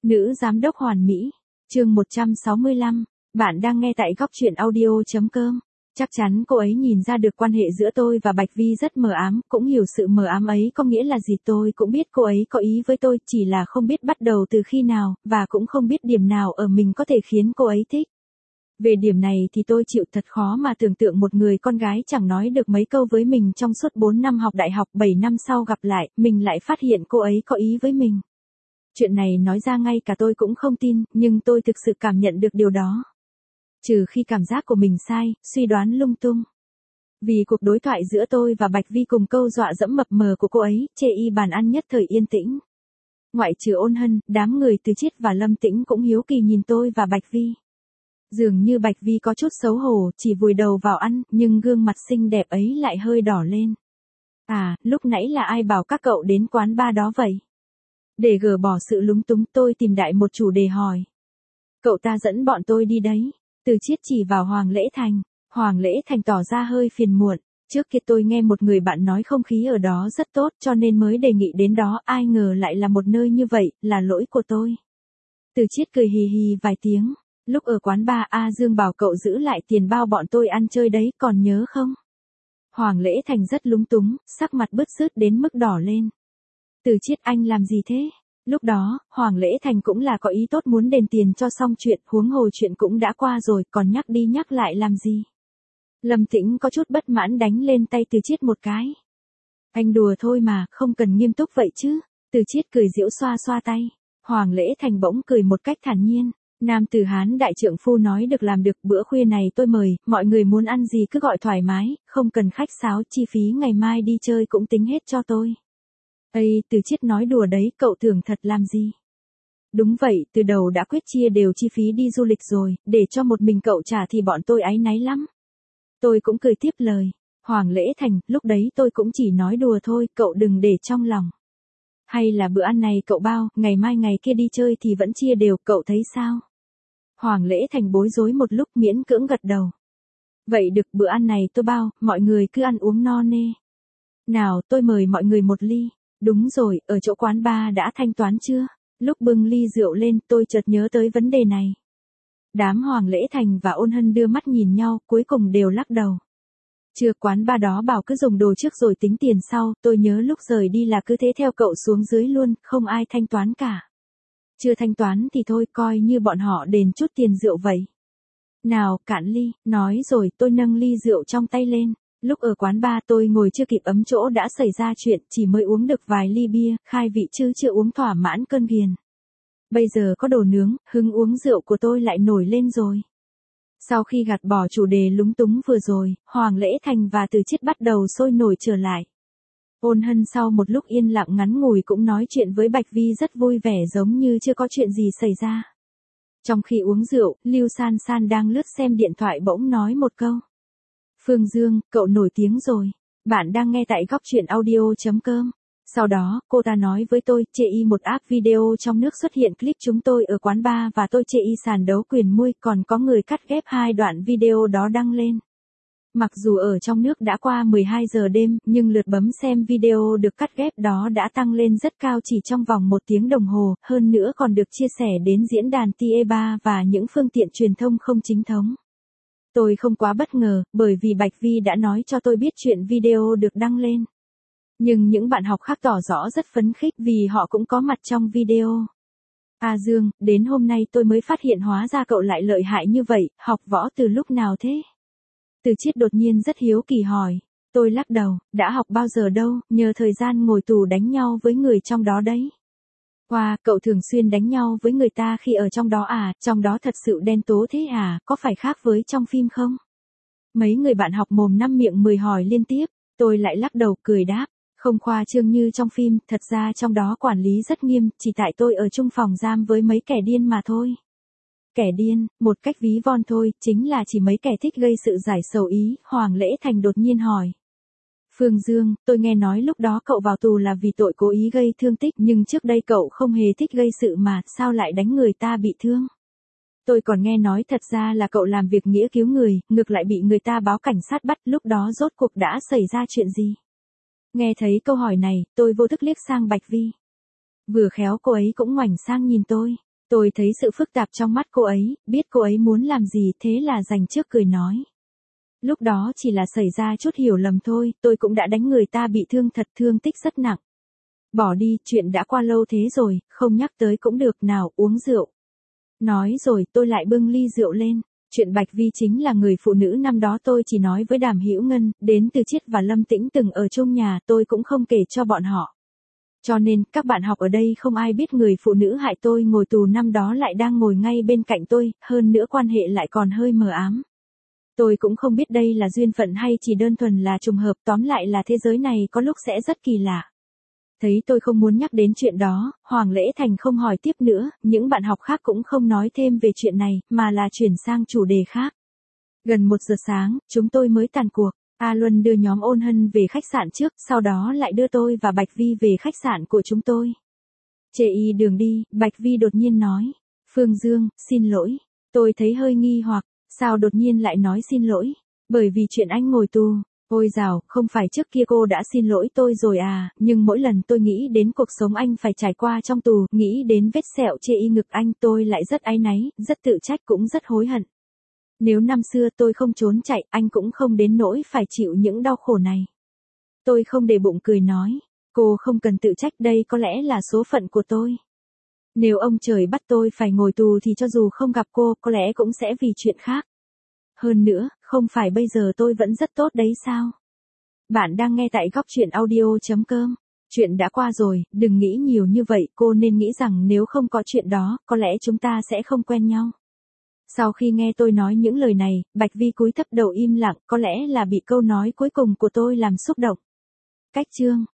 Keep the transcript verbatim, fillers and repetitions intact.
Nữ giám đốc hoàn mỹ. Chương một trăm sáu mươi lăm. Bạn đang nghe tại góc truyện audio chấm com. Chắc chắn cô ấy nhìn ra được quan hệ giữa tôi và Bạch Vi rất mờ ám, cũng hiểu sự mờ ám ấy có nghĩa là gì. Tôi cũng biết cô ấy có ý với tôi, chỉ là không biết bắt đầu từ khi nào, và cũng không biết điểm nào ở mình có thể khiến cô ấy thích. Về điểm này thì tôi chịu thật khó mà tưởng tượng một người con gái chẳng nói được mấy câu với mình trong suốt bốn năm học đại học, bảy năm sau gặp lại, mình lại phát hiện cô ấy có ý với mình. Chuyện này nói ra ngay cả tôi cũng không tin, nhưng tôi thực sự cảm nhận được điều đó. Trừ khi cảm giác của mình sai, suy đoán lung tung. Vì cuộc đối thoại giữa tôi và Bạch Vi cùng câu dọa dẫm mập mờ của cô ấy, chê y bàn ăn nhất thời yên tĩnh. Ngoại trừ Ôn Hân, đám người Từ Chiết và Lâm Tĩnh cũng hiếu kỳ nhìn tôi và Bạch Vi. Dường như Bạch Vi có chút xấu hổ, chỉ vùi đầu vào ăn, nhưng gương mặt xinh đẹp ấy lại hơi đỏ lên. À, lúc nãy là ai bảo các cậu đến quán bar đó vậy? Để gỡ bỏ sự lúng túng, tôi tìm đại một chủ đề hỏi. Cậu ta dẫn bọn tôi đi đấy. Từ Chiết chỉ vào Hoàng Lễ Thành. Hoàng Lễ Thành tỏ ra hơi phiền muộn. Trước kia tôi nghe một người bạn nói không khí ở đó rất tốt cho nên mới đề nghị đến đó, ai ngờ lại là một nơi như vậy, là lỗi của tôi. Từ Chiết cười hì hì vài tiếng. Lúc ở quán bar A Dương bảo cậu giữ lại tiền bao bọn tôi ăn chơi đấy, còn nhớ không? Hoàng Lễ Thành rất lúng túng, sắc mặt bứt rứt đến mức đỏ lên. Từ Chiết, anh làm gì thế? Lúc đó, Hoàng Lễ Thành cũng là có ý tốt muốn đền tiền cho xong chuyện, huống hồ chuyện cũng đã qua rồi, còn nhắc đi nhắc lại làm gì? Lâm Tĩnh có chút bất mãn đánh lên tay Từ Chiết một cái. Anh đùa thôi mà, không cần nghiêm túc vậy chứ. Từ Chiết cười giễu xoa xoa tay. Hoàng Lễ Thành bỗng cười một cách thản nhiên. Nam tử Hán đại trượng phu nói được làm được, bữa khuya này tôi mời, mọi người muốn ăn gì cứ gọi thoải mái, không cần khách sáo, chi phí ngày mai đi chơi cũng tính hết cho tôi. Ây, Từ Chiết nói đùa đấy, cậu tưởng thật làm gì? Đúng vậy, từ đầu đã quyết chia đều chi phí đi du lịch rồi, để cho một mình cậu trả thì bọn tôi áy náy lắm. Tôi cũng cười tiếp lời. Hoàng Lễ Thành, lúc đấy tôi cũng chỉ nói đùa thôi, cậu đừng để trong lòng. Hay là bữa ăn này cậu bao, ngày mai ngày kia đi chơi thì vẫn chia đều, cậu thấy sao? Hoàng Lễ Thành bối rối một lúc miễn cưỡng gật đầu. Vậy được, bữa ăn này tôi bao, mọi người cứ ăn uống no nê. Nào, tôi mời mọi người một ly. Đúng rồi, ở chỗ quán bar đã thanh toán chưa? Lúc bưng ly rượu lên, tôi chợt nhớ tới vấn đề này. Đám Hoàng Lễ Thành và Ôn Hân đưa mắt nhìn nhau, cuối cùng đều lắc đầu. Chưa, quán bar đó bảo cứ dùng đồ trước rồi tính tiền sau, tôi nhớ lúc rời đi là cứ thế theo cậu xuống dưới luôn, không ai thanh toán cả. Chưa thanh toán thì thôi, coi như bọn họ đền chút tiền rượu vậy. Nào, cạn ly, nói rồi tôi nâng ly rượu trong tay lên. Lúc ở quán bar tôi ngồi chưa kịp ấm chỗ đã xảy ra chuyện, chỉ mới uống được vài ly bia, khai vị chứ chưa uống thỏa mãn cơn ghiền. Bây giờ có đồ nướng, hứng uống rượu của tôi lại nổi lên rồi. Sau khi gạt bỏ chủ đề lúng túng vừa rồi, Hoàng Lễ Thành và Từ Chiết bắt đầu sôi nổi trở lại. Ôn Hân sau một lúc yên lặng ngắn ngủi cũng nói chuyện với Bạch Vi rất vui vẻ giống như chưa có chuyện gì xảy ra. Trong khi uống rượu, Lưu San San đang lướt xem điện thoại bỗng nói một câu. Phương Dương, cậu nổi tiếng rồi. Bạn đang nghe tại góc truyện audio chấm com. Sau đó, cô ta nói với tôi, chê y một app video trong nước xuất hiện clip chúng tôi ở quán bar và tôi chê y sàn đấu quyền môi, còn có người cắt ghép hai đoạn video đó đăng lên. Mặc dù ở trong nước đã qua mười hai giờ đêm, nhưng lượt bấm xem video được cắt ghép đó đã tăng lên rất cao chỉ trong vòng một tiếng đồng hồ, hơn nữa còn được chia sẻ đến diễn đàn T E ba và những phương tiện truyền thông không chính thống. Tôi không quá bất ngờ, bởi vì Bạch Vi đã nói cho tôi biết chuyện video được đăng lên. Nhưng những bạn học khác tỏ rõ rất phấn khích vì họ cũng có mặt trong video. A Dương, đến hôm nay tôi mới phát hiện hóa ra cậu lại lợi hại như vậy, học võ từ lúc nào thế? Từ Chiết đột nhiên rất hiếu kỳ hỏi. Tôi lắc đầu, đã học bao giờ đâu, nhờ thời gian ngồi tù đánh nhau với người trong đó đấy. Wow, cậu thường xuyên đánh nhau với người ta khi ở trong đó à, trong đó thật sự đen tố thế à, có phải khác với trong phim không? Mấy người bạn học mồm năm miệng mười hỏi liên tiếp, tôi lại lắc đầu cười đáp, không khoa trương như trong phim, thật ra trong đó quản lý rất nghiêm, chỉ tại tôi ở chung phòng giam với mấy kẻ điên mà thôi. Kẻ điên, một cách ví von thôi, chính là chỉ mấy kẻ thích gây sự giải sầu ý, Hoàng Lễ Thành đột nhiên hỏi. Phương Dương, tôi nghe nói lúc đó cậu vào tù là vì tội cố ý gây thương tích, nhưng trước đây cậu không hề thích gây sự mà, sao lại đánh người ta bị thương? Tôi còn nghe nói thật ra là cậu làm việc nghĩa cứu người, ngược lại bị người ta báo cảnh sát bắt, lúc đó rốt cuộc đã xảy ra chuyện gì? Nghe thấy câu hỏi này, tôi vô thức liếc sang Bạch Vi. Vừa khéo cô ấy cũng ngoảnh sang nhìn tôi. Tôi thấy sự phức tạp trong mắt cô ấy, biết cô ấy muốn làm gì thế là dành trước cười nói. Lúc đó chỉ là xảy ra chút hiểu lầm thôi, tôi cũng đã đánh người ta bị thương thật, thương tích rất nặng. Bỏ đi, chuyện đã qua lâu thế rồi, không nhắc tới cũng được, nào uống rượu. Nói rồi tôi lại bưng ly rượu lên. Chuyện Bạch Vi chính là người phụ nữ năm đó tôi chỉ nói với Đàm Hữu Ngân, đến Từ Chiết và Lâm Tĩnh từng ở chung nhà, tôi cũng không kể cho bọn họ. Cho nên, các bạn học ở đây không ai biết người phụ nữ hại tôi ngồi tù năm đó lại đang ngồi ngay bên cạnh tôi, hơn nữa quan hệ lại còn hơi mờ ám. Tôi cũng không biết đây là duyên phận hay chỉ đơn thuần là trùng hợp, tóm lại là thế giới này có lúc sẽ rất kỳ lạ. Thấy tôi không muốn nhắc đến chuyện đó, Hoàng Lễ Thành không hỏi tiếp nữa, những bạn học khác cũng không nói thêm về chuyện này, mà là chuyển sang chủ đề khác. Gần một giờ sáng, chúng tôi mới tàn cuộc. A Luân đưa nhóm Ôn Hân về khách sạn trước, sau đó lại đưa tôi và Bạch Vi về khách sạn của chúng tôi. Chê y đường đi, Bạch Vi đột nhiên nói. Phương Dương, xin lỗi. Tôi thấy hơi nghi hoặc, sao đột nhiên lại nói xin lỗi? Bởi vì chuyện anh ngồi tù. Ôi dào, không phải trước kia cô đã xin lỗi tôi rồi à, nhưng mỗi lần tôi nghĩ đến cuộc sống anh phải trải qua trong tù, nghĩ đến vết sẹo chê y ngực anh tôi lại rất áy náy, rất tự trách cũng rất hối hận. Nếu năm xưa tôi không trốn chạy, anh cũng không đến nỗi phải chịu những đau khổ này. Tôi không để bụng cười nói, cô không cần tự trách, đây có lẽ là số phận của tôi. Nếu ông trời bắt tôi phải ngồi tù thì cho dù không gặp cô, có lẽ cũng sẽ vì chuyện khác. Hơn nữa, không phải bây giờ tôi vẫn rất tốt đấy sao? Bạn đang nghe tại góc chuyện audio chấm com. Chuyện đã qua rồi, đừng nghĩ nhiều như vậy, cô nên nghĩ rằng nếu không có chuyện đó, có lẽ chúng ta sẽ không quen nhau. Sau khi nghe tôi nói những lời này, Bạch Vi cúi thấp đầu im lặng, có lẽ là bị câu nói cuối cùng của tôi làm xúc động. Cách chương